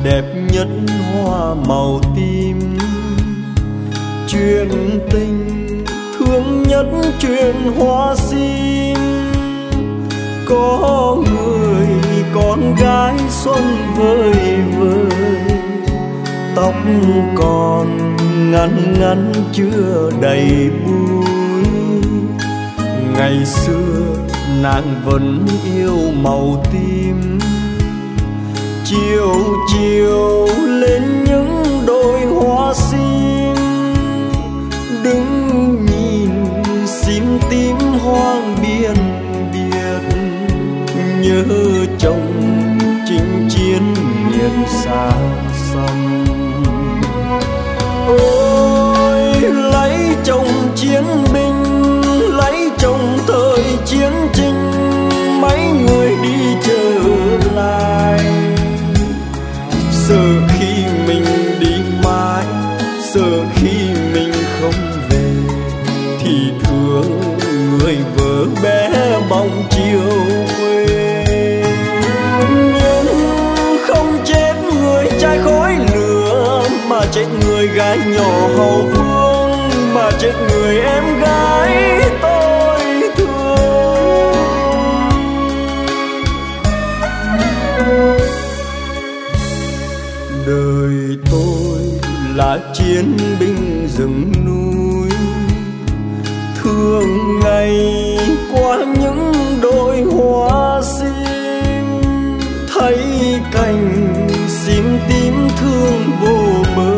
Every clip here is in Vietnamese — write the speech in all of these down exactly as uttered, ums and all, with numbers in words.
đẹp nhất hoa màu tím. Chuyện tình thương nhất chuyện hoa sim, có người con gái xuân vơi vơi, tóc còn ngắn ngắn chưa đầy búi. Ngày xưa nàng vẫn yêu màu tím, chiều chiều lên những đôi hoa sim, đứng nhìn sim tím hoang biên biệt, nhớ chồng chinh chiến miền xa xăm. Ôi lấy chồng chiến binh, lấy chồng thời chiến tranh, mấy người đi trở lại. Sợ khi mình đi mãi, sợ khi mình không về, thì thương người vợ bé bóng chiều quê. Nhưng không chết người trai khói lửa, mà chết người gái nhỏ hậu phương, mà chết người em gái tôi thương. Đời tôi là chiến binh rừng núi, thường ngày qua những đôi hoa sim, thấy cành sim tím thương vô bờ.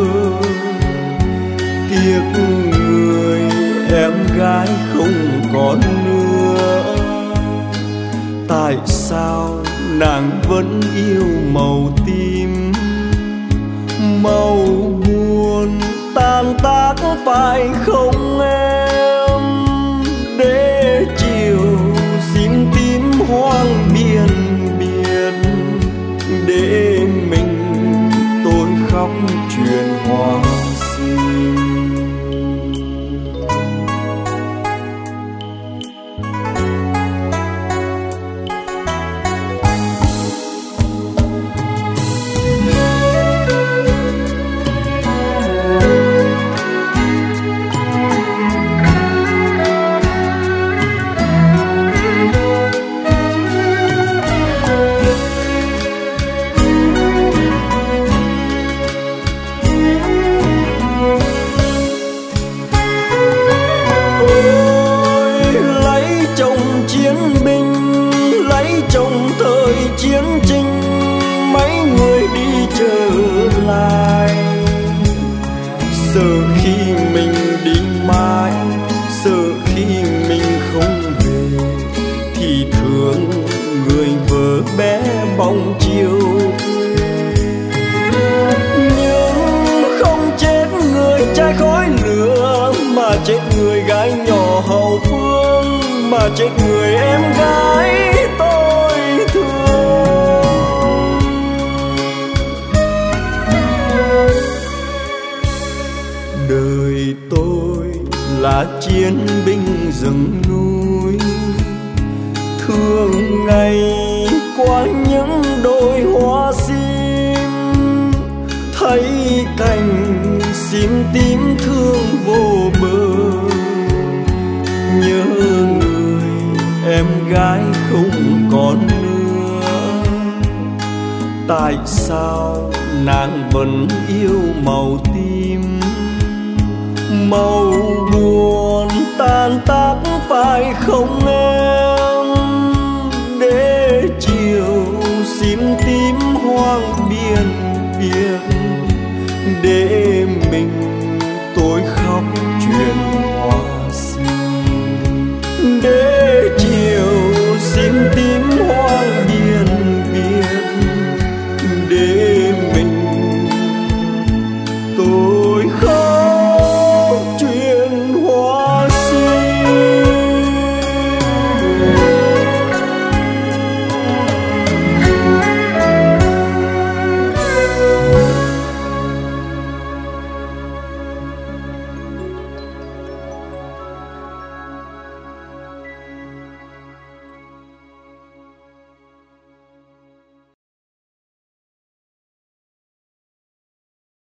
Tiếc người em gái không còn nữa, tại sao nàng vẫn yêu màu tím. Màu buồn tan tác phải không em, để chiều sim tím hoang biên biệt, để mình tôi khóc chuyện hoa sim. Chiến tranh mấy người đi trở lại. Sợ khi mình đi mãi, sợ khi mình không về, thì thương người vợ bé bóng chiều quê. Nhưng không chết người trai khói lửa, mà chết người gái nhỏ hậu phương, mà chết người em gái tôi thương. Đời tôi là chiến binh rừng núi, thường ngày qua những đôi hoa sim, thấy cành sim tím thương vô bờ. Nhớ người em gái không còn nữa, tại sao nàng vẫn yêu màu tím. Màu buồn tan tác phải không em,